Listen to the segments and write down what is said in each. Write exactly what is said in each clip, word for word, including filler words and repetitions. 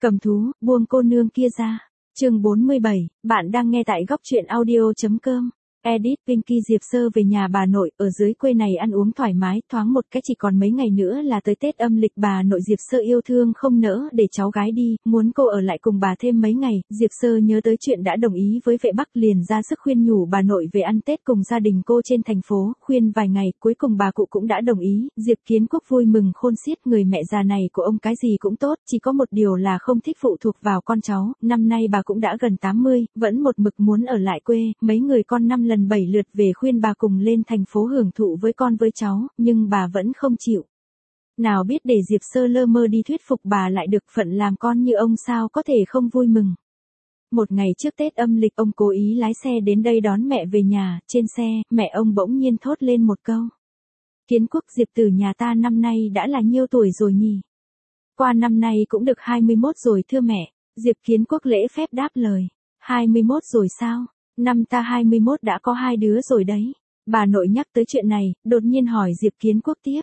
Cầm thú, buông cô nương kia ra. Chương bốn mươi bảy, bạn đang nghe tại góc truyện audio.com. Edit Pinky Diệp Sơ về nhà bà nội, ở dưới quê này ăn uống thoải mái, thoáng một cái chỉ còn mấy ngày nữa là tới Tết âm lịch, bà nội Diệp Sơ yêu thương không nỡ để cháu gái đi, muốn cô ở lại cùng bà thêm mấy ngày. Diệp Sơ nhớ tới chuyện đã đồng ý với Vệ Bắc liền ra sức khuyên nhủ bà nội về ăn Tết cùng gia đình cô trên thành phố, khuyên vài ngày, cuối cùng bà cụ cũng đã đồng ý. Diệp Kiến Quốc vui mừng khôn xiết, người mẹ già này của ông cái gì cũng tốt, chỉ có một điều là không thích phụ thuộc vào con cháu, năm nay bà cũng đã gần tám mươi, vẫn một mực muốn ở lại quê, mấy người con năm lần bảy lượt về khuyên bà cùng lên thành phố hưởng thụ với con với cháu, nhưng bà vẫn không chịu. Nào biết để Diệp Sơ lơ mơ đi thuyết phục bà lại được, phận làm con như ông sao có thể không vui mừng. Một ngày trước Tết âm lịch, ông cố ý lái xe đến đây đón mẹ về nhà, trên xe, mẹ ông bỗng nhiên thốt lên một câu. Kiến Quốc, Diệp tử nhà ta năm nay đã là nhiêu tuổi rồi nhỉ? Qua năm nay cũng được hai mươi mốt rồi thưa mẹ. Diệp Kiến Quốc lễ phép đáp lời. hai mươi mốt rồi sao? Năm ta hai mươi mốt đã có hai đứa rồi đấy. Bà nội nhắc tới chuyện này, đột nhiên hỏi Diệp Kiến Quốc tiếp.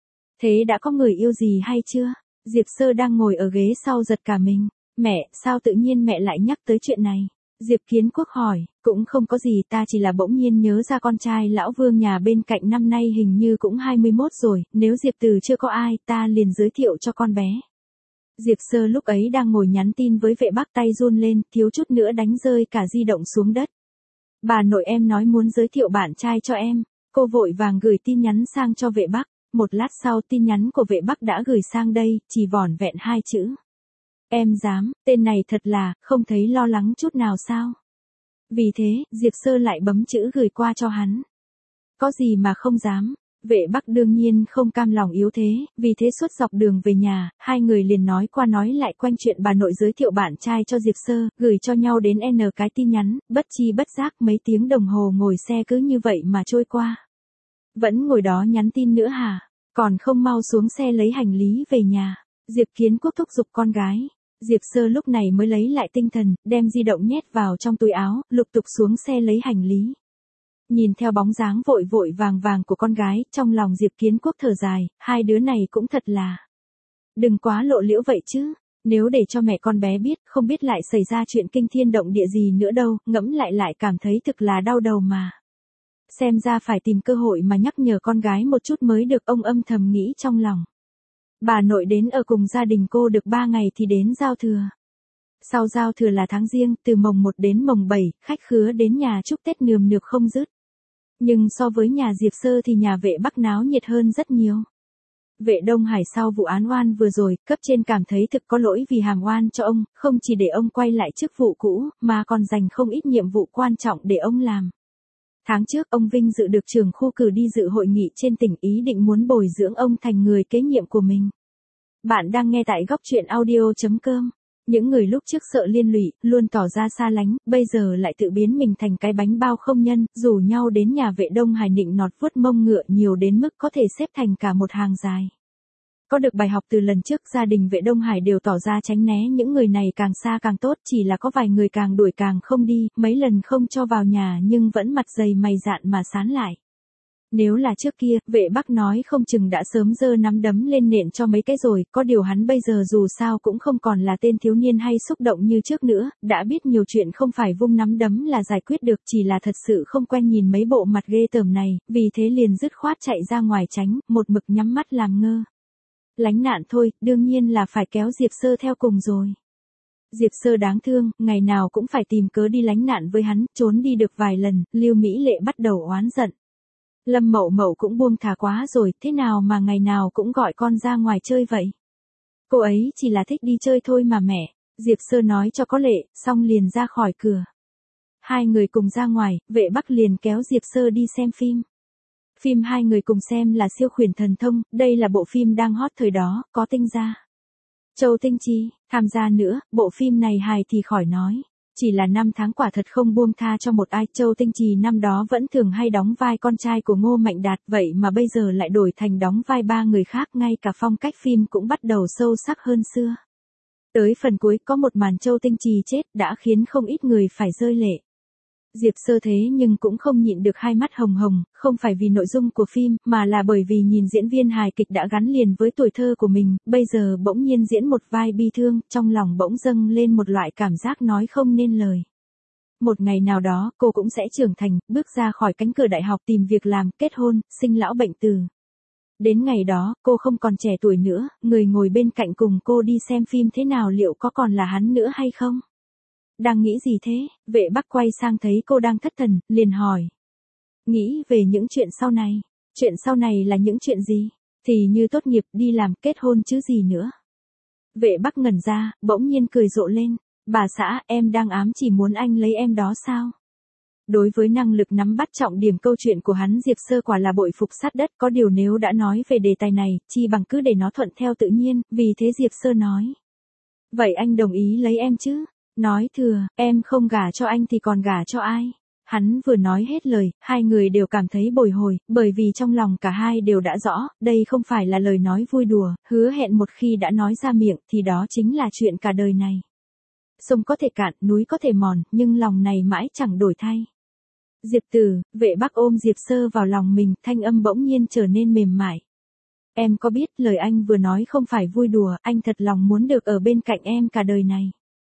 Thế đã có người yêu gì hay chưa? Diệp Sơ đang ngồi ở ghế sau giật cả mình. Mẹ, sao tự nhiên mẹ lại nhắc tới chuyện này? Diệp Kiến Quốc hỏi, cũng không có gì, ta chỉ là bỗng nhiên nhớ ra con trai lão Vương nhà bên cạnh năm nay hình như cũng hai mươi mốt rồi, nếu Diệp Từ chưa có ai, ta liền giới thiệu cho con bé. Diệp Sơ lúc ấy đang ngồi nhắn tin với Vệ Bắc, tay run lên, thiếu chút nữa đánh rơi cả di động xuống đất. Bà nội em nói muốn giới thiệu bạn trai cho em, cô vội vàng gửi tin nhắn sang cho Vệ Bắc, một lát sau tin nhắn của Vệ Bắc đã gửi sang đây, chỉ vỏn vẹn hai chữ. Em dám, tên này thật là, không thấy lo lắng chút nào sao? Vì thế, Diệp Sơ lại bấm chữ gửi qua cho hắn. Có gì mà không dám? Vệ Bắc đương nhiên không cam lòng yếu thế, vì thế suốt dọc đường về nhà, hai người liền nói qua nói lại quanh chuyện bà nội giới thiệu bạn trai cho Diệp Sơ, gửi cho nhau đến N cái tin nhắn, bất chi bất giác mấy tiếng đồng hồ ngồi xe cứ như vậy mà trôi qua. Vẫn ngồi đó nhắn tin nữa hả? Còn không mau xuống xe lấy hành lý về nhà. Diệp Kiến Quốc thúc giục con gái. Diệp Sơ lúc này mới lấy lại tinh thần, đem di động nhét vào trong túi áo, lục tục xuống xe lấy hành lý. Nhìn theo bóng dáng vội vội vàng vàng của con gái, trong lòng Diệp Kiến Quốc thở dài, hai đứa này cũng thật là. Đừng quá lộ liễu vậy chứ, nếu để cho mẹ con bé biết, không biết lại xảy ra chuyện kinh thiên động địa gì nữa đâu, ngẫm lại lại cảm thấy thực là đau đầu mà. Xem ra phải tìm cơ hội mà nhắc nhở con gái một chút mới được, ông âm thầm nghĩ trong lòng. Bà nội đến ở cùng gia đình cô được ba ngày thì đến giao thừa. Sau giao thừa là tháng Giêng, từ mồng một đến mồng bảy, khách khứa đến nhà chúc Tết nườm nượp không dứt. Nhưng so với nhà Diệp Sơ thì nhà Vệ Bắc náo nhiệt hơn rất nhiều. Vệ Đông Hải sau vụ án oan vừa rồi, cấp trên cảm thấy thực có lỗi vì hàm oan cho ông, không chỉ để ông quay lại chức vụ cũ, mà còn dành không ít nhiệm vụ quan trọng để ông làm. Tháng trước, ông Vinh dự được trưởng khu cử đi dự hội nghị trên tỉnh, ý định muốn bồi dưỡng ông thành người kế nhiệm của mình. Bạn đang nghe tại góc truyện audio.com. Những người lúc trước sợ liên lụy, luôn tỏ ra xa lánh, bây giờ lại tự biến mình thành cái bánh bao không nhân, rủ nhau đến nhà Vệ Đông Hải nịnh nọt vuốt mông ngựa nhiều đến mức có thể xếp thành cả một hàng dài. Có được bài học từ lần trước, gia đình Vệ Đông Hải đều tỏ ra tránh né những người này càng xa càng tốt, chỉ là có vài người càng đuổi càng không đi, mấy lần không cho vào nhà nhưng vẫn mặt dày mày dạn mà sán lại. Nếu là trước kia, Vệ Bắc nói không chừng đã sớm giơ nắm đấm lên nện cho mấy cái rồi, có điều hắn bây giờ dù sao cũng không còn là tên thiếu niên hay xúc động như trước nữa, đã biết nhiều chuyện không phải vung nắm đấm là giải quyết được, chỉ là thật sự không quen nhìn mấy bộ mặt ghê tởm này, vì thế liền dứt khoát chạy ra ngoài tránh, một mực nhắm mắt làm ngơ. Lánh nạn thôi, đương nhiên là phải kéo Diệp Sơ theo cùng rồi. Diệp Sơ đáng thương, ngày nào cũng phải tìm cớ đi lánh nạn với hắn, trốn đi được vài lần, Lưu Mỹ Lệ bắt đầu oán giận. Lâm Mậu Mậu cũng buông thả quá rồi, thế nào mà ngày nào cũng gọi con ra ngoài chơi vậy? Cô ấy chỉ là thích đi chơi thôi mà mẹ, Diệp Sơ nói cho có lệ, xong liền ra khỏi cửa. Hai người cùng ra ngoài, Vệ Bắc liền kéo Diệp Sơ đi xem phim. Phim hai người cùng xem là Siêu Khuyển Thần Thông, đây là bộ phim đang hot thời đó, có Tinh Gia, Châu Tinh Chi tham gia nữa, bộ phim này hài thì khỏi nói. Chỉ là năm tháng quả thật không buông tha cho một ai, Châu Tinh Trì năm đó vẫn thường hay đóng vai con trai của Ngô Mạnh Đạt, vậy mà bây giờ lại đổi thành đóng vai ba người khác, ngay cả phong cách phim cũng bắt đầu sâu sắc hơn xưa. Tới phần cuối có một màn Châu Tinh Trì chết đã khiến không ít người phải rơi lệ. Diệp Sơ thế nhưng cũng không nhịn được hai mắt hồng hồng, không phải vì nội dung của phim, mà là bởi vì nhìn diễn viên hài kịch đã gắn liền với tuổi thơ của mình, bây giờ bỗng nhiên diễn một vai bi thương, trong lòng bỗng dâng lên một loại cảm giác nói không nên lời. Một ngày nào đó, cô cũng sẽ trưởng thành, bước ra khỏi cánh cửa đại học tìm việc làm, kết hôn, sinh lão bệnh tử. Đến ngày đó, cô không còn trẻ tuổi nữa, người ngồi bên cạnh cùng cô đi xem phim thế nào liệu có còn là hắn nữa hay không? Đang nghĩ gì thế? Vệ Bắc quay sang thấy cô đang thất thần, liền hỏi. Nghĩ về những chuyện sau này. Chuyện sau này là những chuyện gì? Thì như tốt nghiệp, đi làm, kết hôn chứ gì nữa. Vệ Bắc ngẩn ra, bỗng nhiên cười rộ lên. Bà xã, em đang ám chỉ muốn anh lấy em đó sao? Đối với năng lực nắm bắt trọng điểm câu chuyện của hắn, Diệp Sơ quả là bội phục sát đất, có điều nếu đã nói về đề tài này, chi bằng cứ để nó thuận theo tự nhiên, vì thế Diệp Sơ nói. Vậy anh đồng ý lấy em chứ? Nói thừa, em không gả cho anh thì còn gả cho ai? Hắn vừa nói hết lời, hai người đều cảm thấy bồi hồi, bởi vì trong lòng cả hai đều đã rõ, đây không phải là lời nói vui đùa, hứa hẹn một khi đã nói ra miệng thì đó chính là chuyện cả đời này. Sông có thể cạn, núi có thể mòn, nhưng lòng này mãi chẳng đổi thay. Diệp Tử, Vệ Bắc ôm Diệp Sơ vào lòng mình, thanh âm bỗng nhiên trở nên mềm mại. Em có biết lời anh vừa nói không phải vui đùa, anh thật lòng muốn được ở bên cạnh em cả đời này.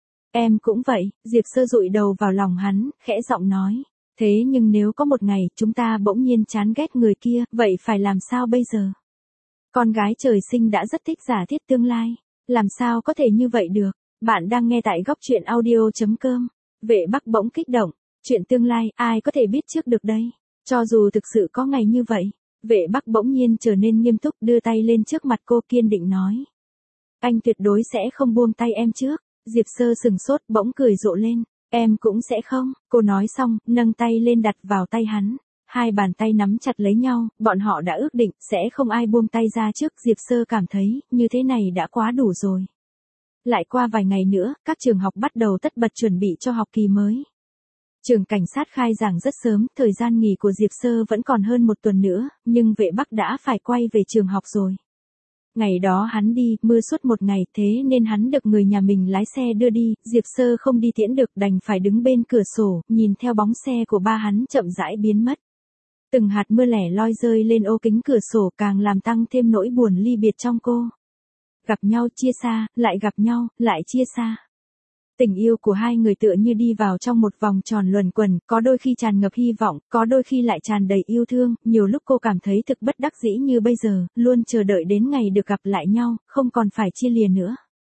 Em cũng vậy, Diệp Sơ dụi đầu vào lòng hắn, khẽ giọng nói. Thế nhưng nếu có một ngày chúng ta bỗng nhiên chán ghét người kia, vậy phải làm sao bây giờ? Con gái trời sinh đã rất thích giả thiết tương lai, làm sao có thể như vậy được? Bạn đang nghe tại góc truyện audio chấm com. Vệ Bắc bỗng kích động. Chuyện tương lai, ai có thể biết trước được đây? Cho dù thực sự có ngày như vậy. Vệ Bắc bỗng nhiên trở nên nghiêm túc, đưa tay lên trước mặt cô, kiên định nói. Anh tuyệt đối sẽ không buông tay em trước. Diệp Sơ sừng sốt, bỗng cười rộ lên. Em cũng sẽ không. Cô nói xong, nâng tay lên đặt vào tay hắn. Hai bàn tay nắm chặt lấy nhau, bọn họ đã ước định, sẽ không ai buông tay ra trước. Diệp Sơ cảm thấy, như thế này đã quá đủ rồi. Lại qua vài ngày nữa, các trường học bắt đầu tất bật chuẩn bị cho học kỳ mới. Trường cảnh sát khai giảng rất sớm, thời gian nghỉ của Diệp Sơ vẫn còn hơn một tuần nữa, nhưng Vệ Bắc đã phải quay về trường học rồi. Ngày đó hắn đi, mưa suốt một ngày, thế nên hắn được người nhà mình lái xe đưa đi, Diệp Sơ không đi tiễn được, đành phải đứng bên cửa sổ, nhìn theo bóng xe của ba hắn chậm rãi biến mất. Từng hạt mưa lẻ loi rơi lên ô kính cửa sổ càng làm tăng thêm nỗi buồn ly biệt trong cô. Gặp nhau chia xa, lại gặp nhau, lại chia xa. Tình yêu của hai người tựa như đi vào trong một vòng tròn luẩn quẩn, có đôi khi tràn ngập hy vọng, có đôi khi lại tràn đầy yêu thương, nhiều lúc cô cảm thấy thực bất đắc dĩ như bây giờ, luôn chờ đợi đến ngày được gặp lại nhau, không còn phải chia lìa nữa.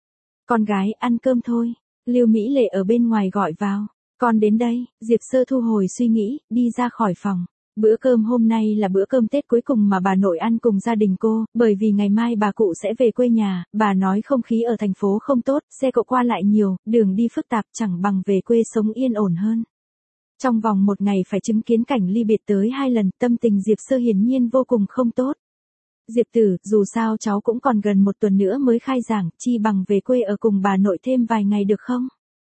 Con gái, ăn cơm thôi. Lưu Mỹ Lệ ở bên ngoài gọi vào. Con đến đây, Diệp Sơ thu hồi suy nghĩ, đi ra khỏi phòng. Bữa cơm hôm nay là bữa cơm Tết cuối cùng mà bà nội ăn cùng gia đình cô, bởi vì ngày mai bà cụ sẽ về quê nhà, bà nói không khí ở thành phố không tốt, xe cộ qua lại nhiều, đường đi phức tạp, chẳng bằng về quê sống yên ổn hơn. Trong vòng một ngày phải chứng kiến cảnh ly biệt tới hai lần, tâm tình Diệp Sơ hiển nhiên vô cùng không tốt. Diệp Tử, dù sao cháu cũng còn gần một tuần nữa mới khai giảng, chi bằng về quê ở cùng bà nội thêm vài ngày được không?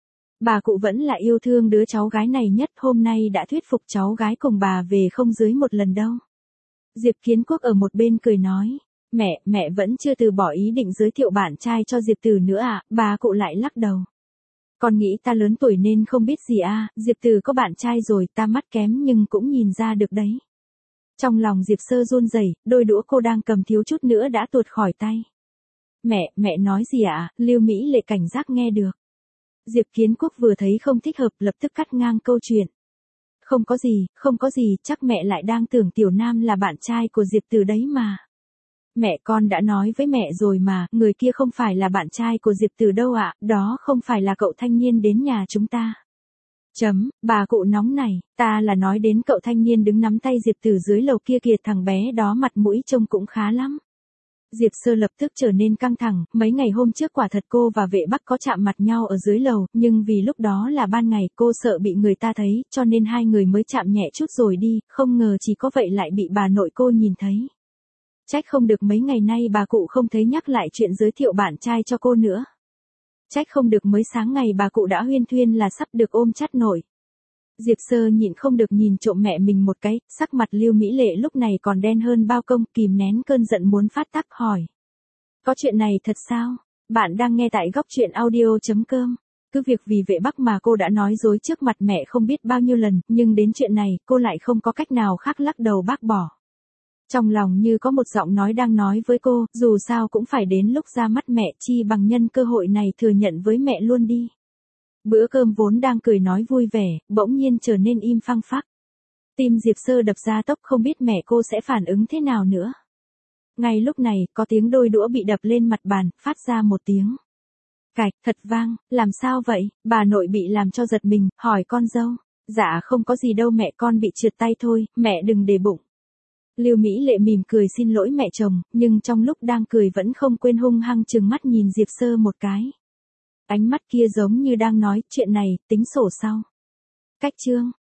Bà cụ vẫn là yêu thương đứa cháu gái này nhất, hôm nay đã thuyết phục cháu gái cùng bà về không dưới một lần đâu. Diệp Kiến Quốc ở một bên cười nói, mẹ, mẹ vẫn chưa từ bỏ ý định giới thiệu bạn trai cho Diệp Tử nữa à, bà cụ lại lắc đầu. Con nghĩ ta lớn tuổi nên không biết gì à, Diệp Tử có bạn trai rồi, ta mắt kém nhưng cũng nhìn ra được đấy. Trong lòng Diệp Sơ run rẩy, đôi đũa cô đang cầm thiếu chút nữa đã tuột khỏi tay. Mẹ, mẹ nói gì ạ? À? Lưu Mỹ Lệ cảnh giác nghe được. Diệp Kiến Quốc vừa thấy không thích hợp lập tức cắt ngang câu chuyện. Không có gì, không có gì, chắc mẹ lại đang tưởng Tiểu Nam là bạn trai của Diệp Tử đấy mà. Mẹ con đã nói với mẹ rồi mà, người kia không phải là bạn trai của Diệp Tử đâu ạ, đó không phải là cậu thanh niên đến nhà chúng ta. Chấm, bà cụ nóng này, ta là nói đến cậu thanh niên đứng nắm tay Diệp Tử dưới lầu kia kìa, thằng bé đó mặt mũi trông cũng khá lắm. Diệp Sơ lập tức trở nên căng thẳng, mấy ngày hôm trước quả thật cô và Vệ Bắc có chạm mặt nhau ở dưới lầu, nhưng vì lúc đó là ban ngày cô sợ bị người ta thấy, cho nên hai người mới chạm nhẹ chút rồi đi, không ngờ chỉ có vậy lại bị bà nội cô nhìn thấy. Trách không được mấy ngày nay bà cụ không thấy nhắc lại chuyện giới thiệu bạn trai cho cô nữa. Trách không được mới sáng ngày bà cụ đã huyên thuyên là sắp được ôm chắt nổi. Diệp Sơ nhịn không được nhìn trộm mẹ mình một cái, sắc mặt Lưu Mỹ Lệ lúc này còn đen hơn bao công, kìm nén cơn giận muốn phát tác hỏi. Có chuyện này thật sao? Bạn đang nghe tại góc truyện audio chấm com. Cứ việc vì vệ Bắc mà cô đã nói dối trước mặt mẹ không biết bao nhiêu lần, nhưng đến chuyện này, cô lại không có cách nào khác lắc đầu bác bỏ. Trong lòng như có một giọng nói đang nói với cô, dù sao cũng phải đến lúc ra mắt mẹ, chi bằng nhân cơ hội này thừa nhận với mẹ luôn đi. Bữa cơm vốn đang cười nói vui vẻ, bỗng nhiên trở nên im phăng phắc. Tim Diệp Sơ đập ra tốc, không biết mẹ cô sẽ phản ứng thế nào nữa. Ngay lúc này, có tiếng đôi đũa bị đập lên mặt bàn, phát ra một tiếng cạch thật vang. Làm sao vậy? Bà nội bị làm cho giật mình, hỏi con dâu. Dạ không có gì đâu mẹ, con bị trượt tay thôi, mẹ đừng để bụng. Lưu Mỹ Lệ mỉm cười xin lỗi mẹ chồng, nhưng trong lúc đang cười vẫn không quên hung hăng trừng mắt nhìn Diệp Sơ một cái. Ánh mắt kia giống như đang nói, chuyện này, tính sổ sau. Cách chương